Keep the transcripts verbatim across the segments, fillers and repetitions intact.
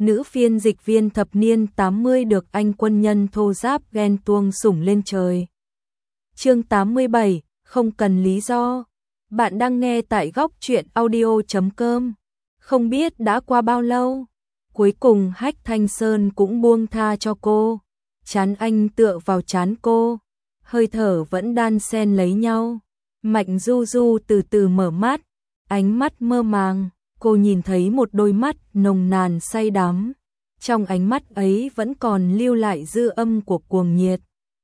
Nữ phiên dịch viên thập niên tám mươi được anh quân nhân thô giáp ghen tuông sủng lên trời. Chương tám mươi bảy, không cần lý do. Bạn đang nghe tại góc truyện audio chấm com. Không biết đã qua bao lâu, cuối cùng Hách Thanh Sơn cũng buông tha cho cô. Trán anh tựa vào trán cô, hơi thở vẫn đan xen lấy nhau. Mạnh Du Du từ từ mở mắt, ánh mắt mơ màng, cô nhìn thấy một đôi mắt nồng nàn say đắm. Trong ánh mắt ấy vẫn còn lưu lại dư âm của cuồng nhiệt.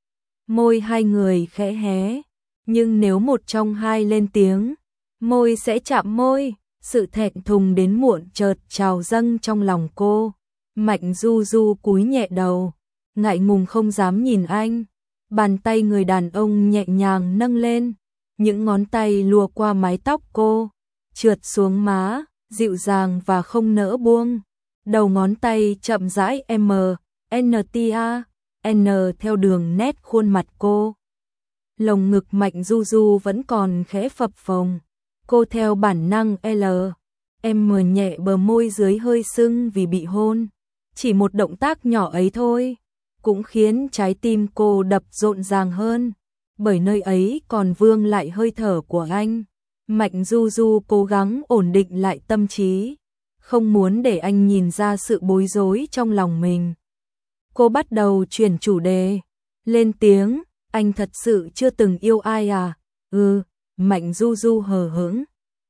Môi hai người khẽ hé, nhưng nếu một trong hai lên tiếng, môi sẽ chạm môi. Sự thẹn thùng đến muộn chợt trào dâng trong lòng cô. Mạnh Du Du cúi nhẹ đầu, ngại ngùng không dám nhìn anh. Bàn tay người đàn ông nhẹ nhàng nâng lên, những ngón tay lùa qua mái tóc cô, trượt xuống má, dịu dàng và không nỡ buông. Đầu ngón tay chậm rãi M, N T A, N theo đường nét khuôn mặt cô. Lồng ngực Mạnh Du Du vẫn còn khẽ phập phồng. Cô theo bản năng L, em mờ nhẹ bờ môi dưới hơi sưng vì bị hôn. Chỉ một động tác nhỏ ấy thôi, cũng khiến trái tim cô đập rộn ràng hơn, bởi nơi ấy còn vương lại hơi thở của anh. Mạnh Du Du cố gắng ổn định lại tâm trí, không muốn để anh nhìn ra sự bối rối trong lòng mình. Cô bắt đầu chuyển chủ đề, lên tiếng, anh thật sự chưa từng yêu ai à? Ừ. Mạnh Du Du hờ hững.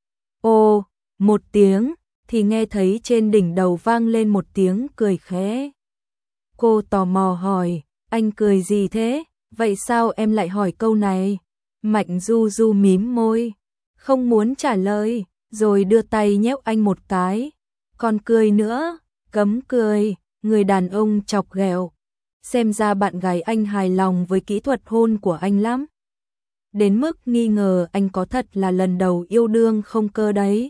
Ô, một tiếng, thì nghe thấy trên đỉnh đầu vang lên một tiếng cười khẽ. Cô tò mò hỏi, anh cười gì thế? Vậy sao em lại hỏi câu này? Mạnh Du Du mím môi, không muốn trả lời, rồi đưa tay nhéo anh một cái. Còn cười nữa, cấm cười, người đàn ông chọc ghẹo. Xem ra bạn gái anh hài lòng với kỹ thuật hôn của anh lắm. Đến mức nghi ngờ anh có thật là lần đầu yêu đương không cơ đấy.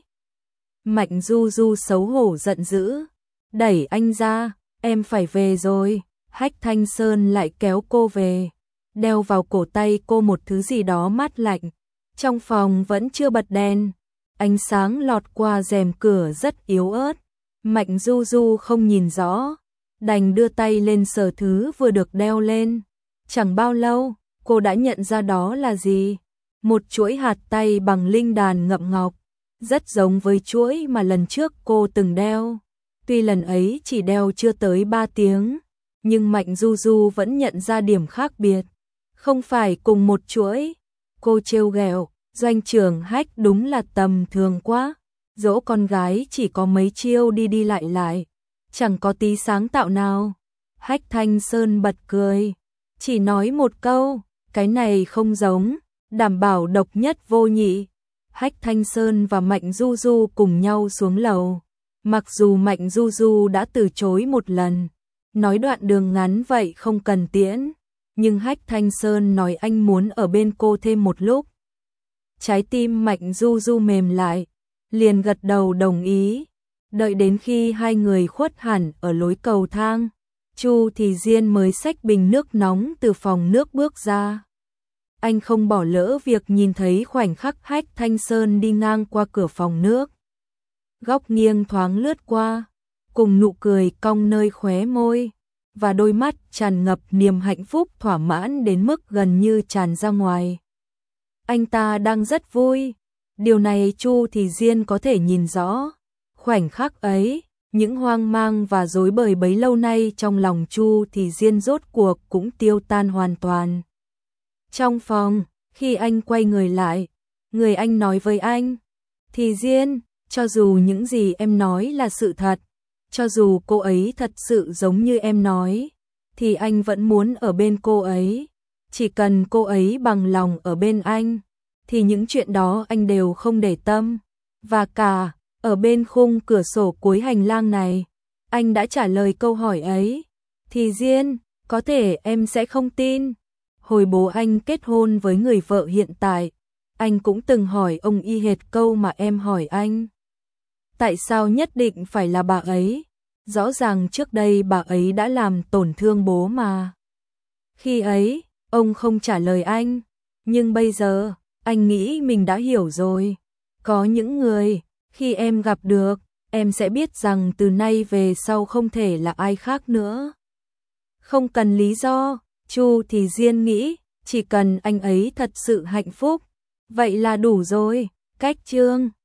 Mạnh Du Du xấu hổ giận dữ, đẩy anh ra, em phải về rồi. Hách Thanh Sơn lại kéo cô về, đeo vào cổ tay cô một thứ gì đó mát lạnh. Trong phòng vẫn chưa bật đèn, ánh sáng lọt qua rèm cửa rất yếu ớt. Mạnh Du Du không nhìn rõ, đành đưa tay lên sờ thứ vừa được đeo lên. Chẳng bao lâu, cô đã nhận ra đó là gì? Một chuỗi hạt tay bằng linh đàn ngậm ngọc, rất giống với chuỗi mà lần trước cô từng đeo. Tuy lần ấy chỉ đeo chưa tới ba tiếng, nhưng Mạnh Du Du vẫn nhận ra điểm khác biệt. Không phải cùng một chuỗi. Cô trêu ghẹo, doanh trưởng Hách đúng là tầm thường quá. Dỗ con gái chỉ có mấy chiêu đi đi lại lại, chẳng có tí sáng tạo nào. Hách Thanh Sơn bật cười, chỉ nói một câu, cái này không giống, đảm bảo độc nhất vô nhị. Hách Thanh Sơn và Mạnh Du Du cùng nhau xuống lầu. Mặc dù Mạnh Du Du đã từ chối một lần, nói đoạn đường ngắn vậy không cần tiễn, nhưng Hách Thanh Sơn nói anh muốn ở bên cô thêm một lúc. Trái tim Mạnh Du Du mềm lại, liền gật đầu đồng ý. Đợi đến khi hai người khuất hẳn ở lối cầu thang, Chu Thì Diên mới xách bình nước nóng từ phòng nước bước ra. Anh không bỏ lỡ việc nhìn thấy khoảnh khắc Hách Thanh Sơn đi ngang qua cửa phòng nước. Góc nghiêng thoáng lướt qua, cùng nụ cười cong nơi khóe môi, và đôi mắt tràn ngập niềm hạnh phúc thỏa mãn đến mức gần như tràn ra ngoài. Anh ta đang rất vui, điều này Chu Thì Diên có thể nhìn rõ. Khoảnh khắc ấy, những hoang mang và rối bời bấy lâu nay trong lòng Chu Thì Diên rốt cuộc cũng tiêu tan hoàn toàn. Trong phòng, khi anh quay người lại, người anh nói với anh, Thì Diên, cho dù những gì em nói là sự thật, cho dù cô ấy thật sự giống như em nói, thì anh vẫn muốn ở bên cô ấy. Chỉ cần cô ấy bằng lòng ở bên anh, thì những chuyện đó anh đều không để tâm. Và cả, ở bên khung cửa sổ cuối hành lang này, anh đã trả lời câu hỏi ấy. Thì Diên, có thể em sẽ không tin. Hồi bố anh kết hôn với người vợ hiện tại, anh cũng từng hỏi ông y hệt câu mà em hỏi anh. Tại sao nhất định phải là bà ấy? Rõ ràng trước đây bà ấy đã làm tổn thương bố mà. Khi ấy, ông không trả lời anh, nhưng bây giờ, anh nghĩ mình đã hiểu rồi. Có những người, khi em gặp được, em sẽ biết rằng từ nay về sau không thể là ai khác nữa. Không cần lý do, Chu thì Diên nghĩ, chỉ cần anh ấy thật sự hạnh phúc, vậy là đủ rồi. Cách chương